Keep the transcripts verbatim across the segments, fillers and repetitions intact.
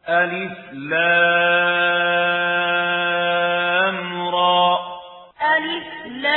ألف لام را ألف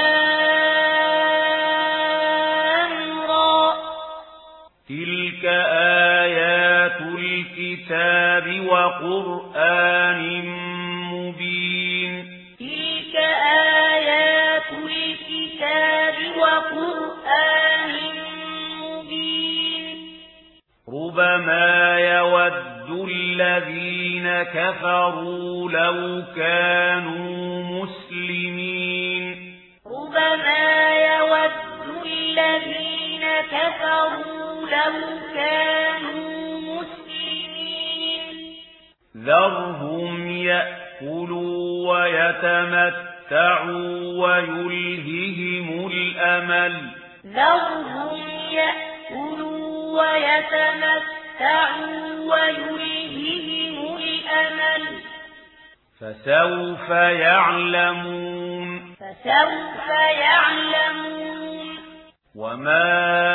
لام را تلك آيات الكتاب وقرآن مبين تلك آيات الكتاب وقرآن مبين ربما يود الذين كفروا لو كانوا مسلمين ربما يود الذين كفروا لو كانوا مسلمين ذرهم يأكلوا ويتمتعوا ويلههم الأمل ذرهم يأكلوا ويتمتعوا ويلههم الأمل فسوف يعلمون فسوف يعلمون وما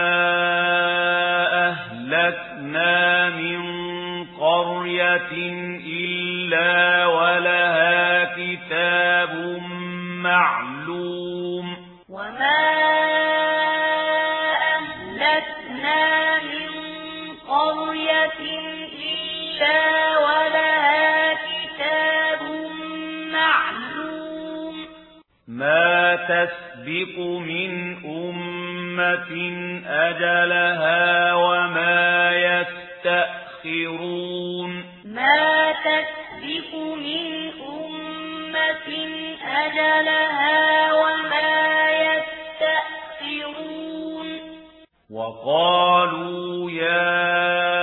أهلكنا من قرية إلا ولها كتاب معلوم وما أهلكنا من قرية إلا ولها كتاب معلوم ما تسبق من أمة أجلها وما يستأخرون ما تسبق من أمة أجلها وما يستأخرون وقالوا يا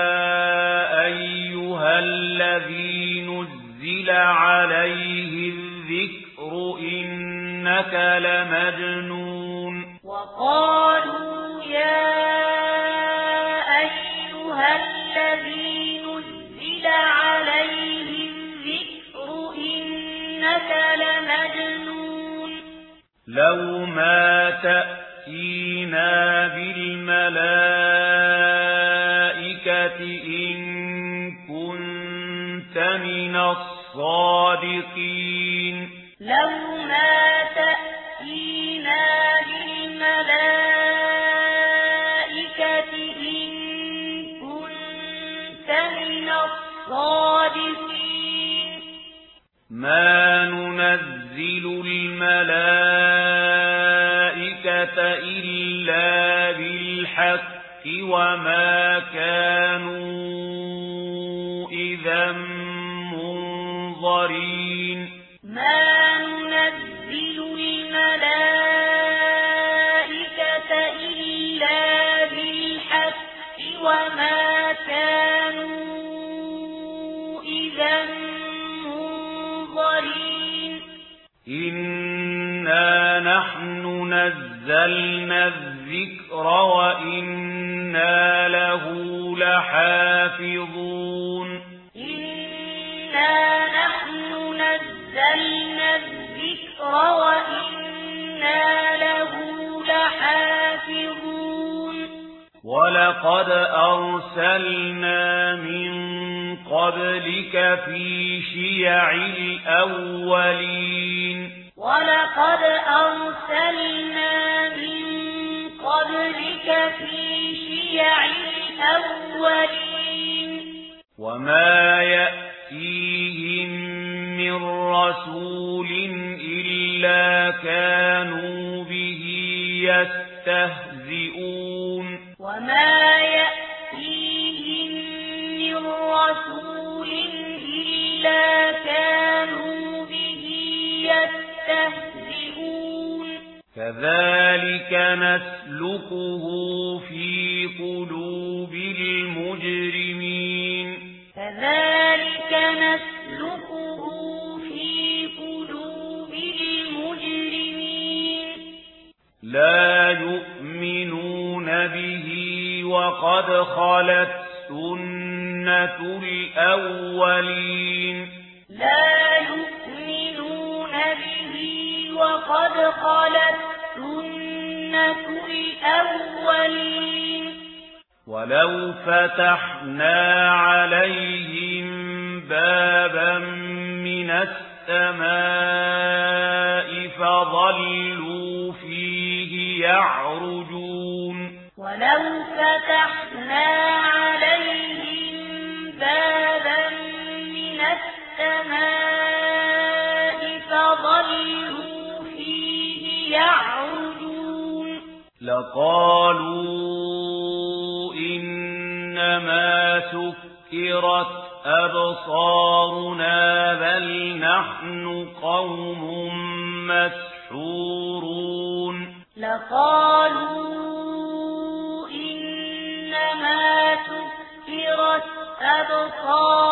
أيها الذي نزل عليه الذكر إنك لمجنون وقالوا يا أيها الذي نزل عليه الذكر إنك لمجنون لو ما تأتينا بالملائكة إن كنت من الصادقين لو ما تأتينا بالملائكة إن كنت من الصادقين ما ننزل الملائكة إلا بالحق وما كانوا إذا منظرين ما ننزل الملائكة إلا بالحق وما كانوا إذا منظرين إنا نحن نزلنا الذكر وإنا له لحافظون إنا نحن نزلنا الذكر وإنا له لحافظون ولقد أرسلنا من قبلك في شيع الأولين ولقد أرسلنا من قبلك في شيع الأولين وما يأتيهم من رسول إلا كانوا به يستهزئون وما يأتيهم من رسول إلا كانوا به يستهزئون كذلك نسلكه في قلوب المجرمين كذلك نسلكه في قلوب المجرمين لا يؤمنون به وقد خلت سنة الأولين لا يؤمنون به وقد خلت سنة الأولين ولو فتحنا عليهم السماء فظلوا فيه يعرجون ولو فتحنا عليهم بابا من السماء فظلوا فيه يعرجون لقالوا إنما سكرت أبصارنا بل نحن قوم مسحورون لقالوا إنما سكرت أبصارنا